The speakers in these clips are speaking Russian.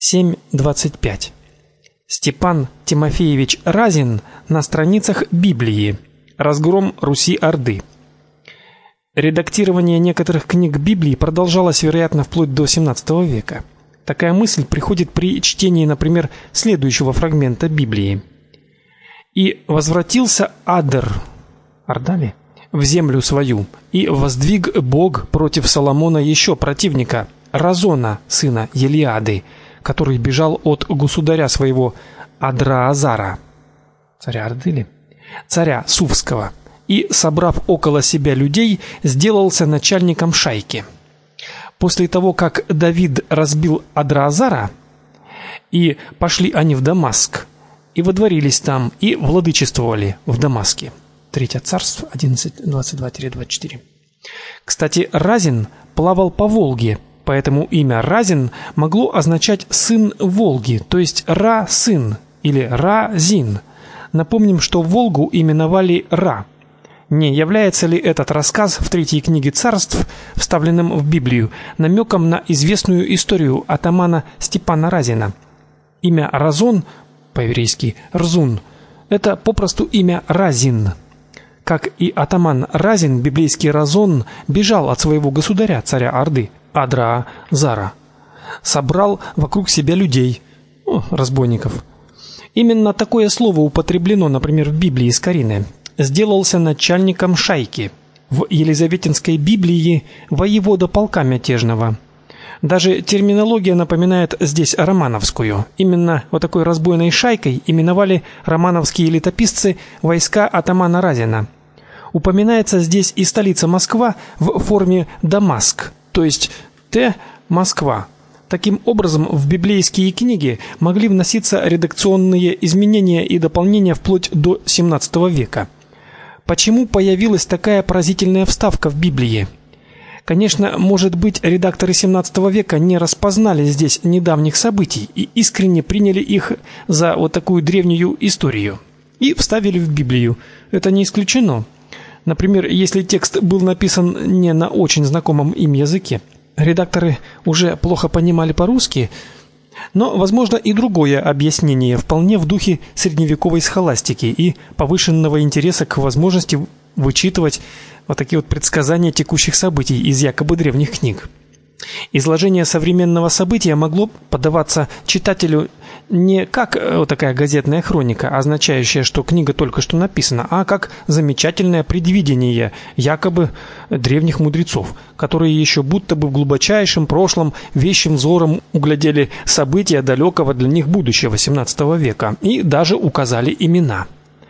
7.25. Степан Тимофеевич Разин на страницах Библии. Разгром Руси-Орды. Редактирование некоторых книг Библии продолжалось, вероятно, вплоть до XVII века. Такая мысль приходит при чтении, например, следующего фрагмента Библии. «И возвратился Адер, Ордали, в землю свою, и воздвиг Бог против Соломона еще противника, Разона, сына Елиады, который бежал от государя своего Адраазара, царя Орды, царя Сувского, и, собрав около себя людей, сделался начальником шайки. После того, как Давид разбил Адраазара, и пошли они в Дамаск, и водворились там, и владычествовали в Дамаске». 3 Царств 11:22-24. Кстати, Разин плавал по Волге, поэтому имя Разин могло означать сын Волги, то есть Ра-сын или Ра-зин. Напомним, что Волгу именовали Ра. Не является ли этот рассказ в 3 книге Царств, вставленным в Библию, намеком на известную историю атамана Степана Разина? Имя Разон, по-еврейски Рзун, это попросту имя Разин. Как и атаман Разин, библейский Разон бежал от своего государя, царя Орды, Адраазара. Собрал вокруг себя людей, разбойников. Именно такое слово употреблено, например, в Библии с Карины. Сделался начальником шайки. В Елизаветинской Библии воевода полка мятежного. Даже терминология напоминает здесь романовскую. Именно вот такой разбойной шайкой именовали романовские летописцы войска атамана Разина. Упоминается здесь и столица Москва в форме Дамаск, то есть Москва. Таким образом, в библейские книги могли вноситься редакционные изменения и дополнения вплоть до XVII века. Почему появилась такая поразительная вставка в Библии? Конечно, может быть, редакторы XVII века не распознали здесь недавних событий и искренне приняли их за вот такую древнюю историю и вставили в Библию. Это не исключено. Например, если текст был написан не на очень знакомом им языке, редакторы уже плохо понимали по-русски, но, возможно, и другое объяснение, вполне в духе средневековой схоластики и повышенного интереса к возможности вычитывать вот такие вот предсказания текущих событий из якобы древних книг. Изложение современного события могло подаваться читателю не как вот такая газетная хроника, означающая, что книга только что написана, а как замечательное предвидение якобы древних мудрецов, которые еще будто бы в глубочайшем прошлом вещим взором углядели события далекого для них будущего XVII века и даже указали имена.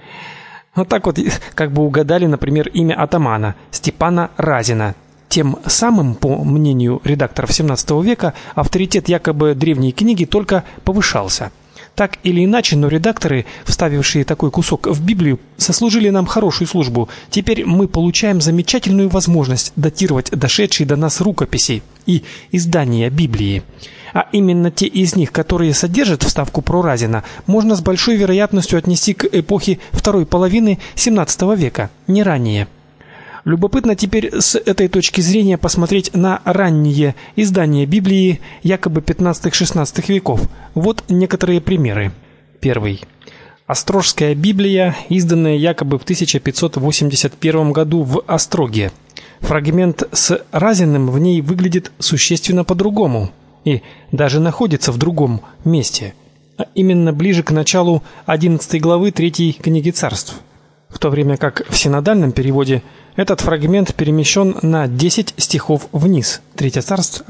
Вот так вот как бы угадали, например, имя атамана Степана Разина. Тем самым, по мнению редакторов XVII века, авторитет якобы древней книги только повышался. Так или иначе, но редакторы, вставившие такой кусок в Библию, сослужили нам хорошую службу. Теперь мы получаем замечательную возможность датировать дошедшие до нас рукописи и издания Библии. А именно те из них, которые содержат вставку про Разина, можно с большой вероятностью отнести к эпохе второй половины XVII века, не ранее. Любопытно теперь с этой точки зрения посмотреть на ранние издания Библии якобы XV-XVI веков. Вот некоторые примеры. Первый. Острожская Библия, изданная якобы в 1581 году в Остроге. Фрагмент с Разиным в ней выглядит существенно по-другому и даже находится в другом месте, а именно ближе к началу 11 главы 3 книги Царств, в то время как в синодальном переводе этот фрагмент перемещен на 10 стихов вниз. 3 Царств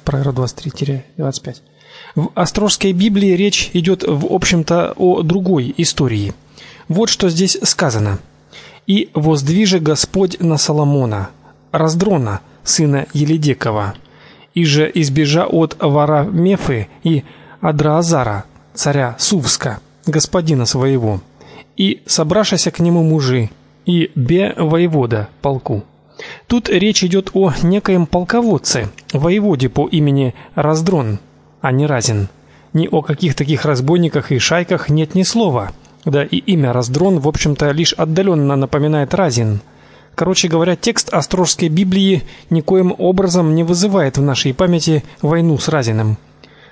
11:23-25. В Острожской Библии речь идет в общем-то о другой истории. Вот что здесь сказано: «И воздвиже Господь на Соломона, Раздрона, сына Елидекова, и же избежа от Варамефы и Адраазара, царя Сувска, господина своего, и собрашася к нему мужи, и бе воевода полку». Тут речь идет о некоем полководце, воеводе по имени Раздрон, а не Разин. Ни о каких таких разбойниках и шайках нет ни слова. Да и имя Раздрон, в общем-то, лишь отдаленно напоминает Разин. Короче говоря, текст Острожской Библии никоим образом не вызывает в нашей памяти войну с Разиным.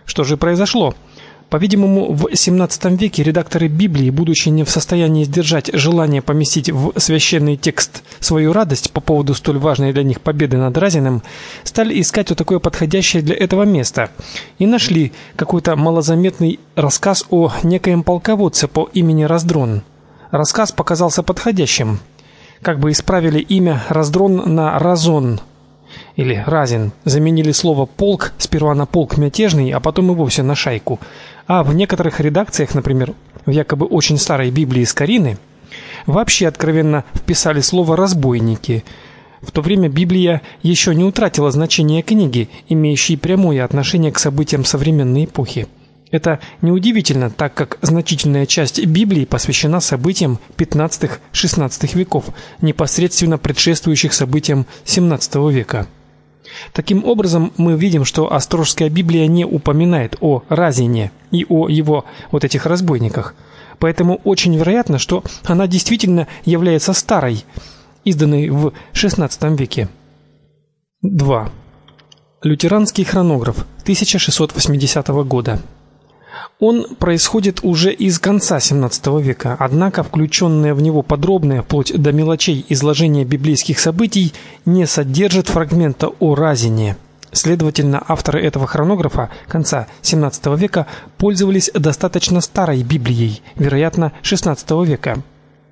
Что же произошло? По-видимому, в XVII веке редакторы Библии, будучи не в состоянии сдержать желание поместить в священный текст свою радость по поводу столь важной для них победы над Разиным, стали искать вот такое подходящее для этого место и нашли какой-то малозаметный рассказ о некоем полководце по имени Раздрон. Рассказ показался подходящим. Как бы исправили имя Раздрон на Разон или Разин, заменили слово полк сперва на полк мятежный, а потом и вовсе на шайку. А в некоторых редакциях, например, в якобы очень старой Библии Скорины, вообще откровенно вписали слово разбойники. В то время Библия еще не утратила значения книги, имеющей прямое отношение к событиям современной эпохи. Это неудивительно, так как значительная часть Библии посвящена событиям XV-XVI веков, непосредственно предшествующих событиям XVII века. Таким образом, мы видим, что Острожская Библия не упоминает о Разине и о его вот этих разбойниках. Поэтому очень вероятно, что она действительно является старой, изданной в XVI веке. 2. Лютеранский хронограф 1680 года. Он происходит уже из конца XVII века, однако включенное в него подробное, вплоть до мелочей, изложение библейских событий не содержит фрагмента о Разине. Следовательно, авторы этого хронографа конца XVII века пользовались достаточно старой Библией, вероятно, XVI века.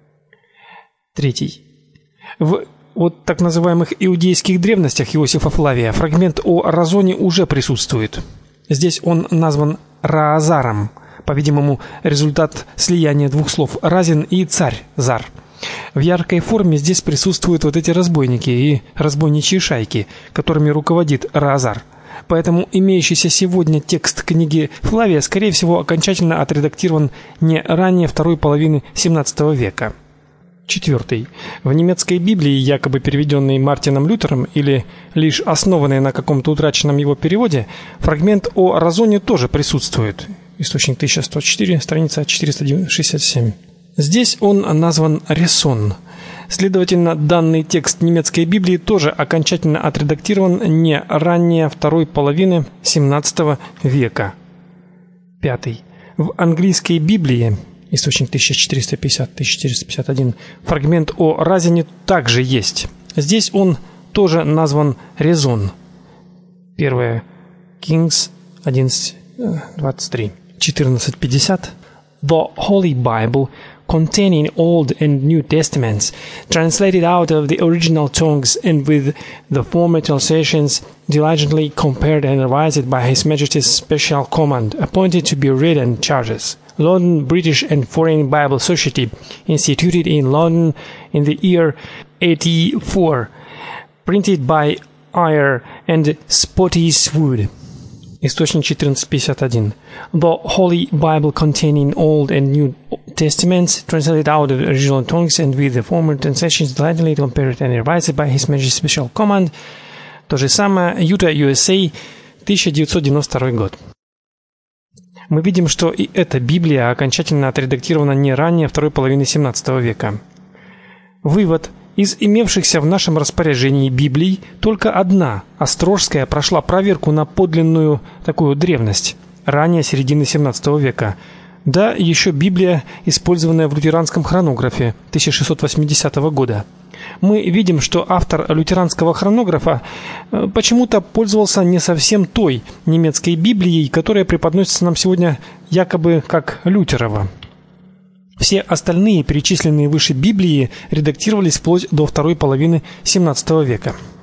3. В вот так называемых иудейских древностях Иосифа Флавия фрагмент о Разоне уже присутствует. Здесь он назван Раазаром, по-видимому, результат слияния двух слов Разин и царь Зар. В яркой форме здесь присутствуют вот эти разбойники и разбойничьи шайки, которыми руководит Раазар. Поэтому имеющийся сегодня текст книги Флавия, скорее всего, окончательно отредактирован не ранее второй половины XVII века. 4. В немецкой Библии, якобы переведенной Мартином Лютером или лишь основанной на каком-то утраченном его переводе, фрагмент о Разоне тоже присутствует. Источник 1104, страница 467. Здесь он назван Ресон. Следовательно, данный текст немецкой Библии тоже окончательно отредактирован не ранее второй половины XVII века. 5. В английской Библии, источник 1450-1451, фрагмент о Разине также есть. Здесь он тоже назван Резон. 1 Kings 11:23. 1450. The Holy Bible, containing Old and New Testaments, translated out of the original tongues and with the former translations diligently compared and revised by His Majesty's special command, appointed to be read and charges. London British and Foreign Bible Society, instituted in London in the year 84, printed by Eyre and Spottiswoode. Источник 1451. The Holy Bible, containing Old and New Testaments, translated out of the original tongues and with the former translations diligently compared and revised by His Majesty's special command. То же самое, Utah, USA, 1992 год. Мы видим, что и эта Библия окончательно отредактирована не ранее второй половины XVII века. Вывод: из имевшихся в нашем распоряжении Библий только одна, Острожская, прошла проверку на подлинную такую древность, ранее середины XVII века. Да, еще Библия, использованная в лютеранском хронографе 1680 года. Мы видим, что автор лютеранского хронографа почему-то пользовался не совсем той немецкой Библией, которая преподносится нам сегодня якобы как Лютерова. Все остальные перечисленные выше Библии редактировались вплоть до второй половины XVII века.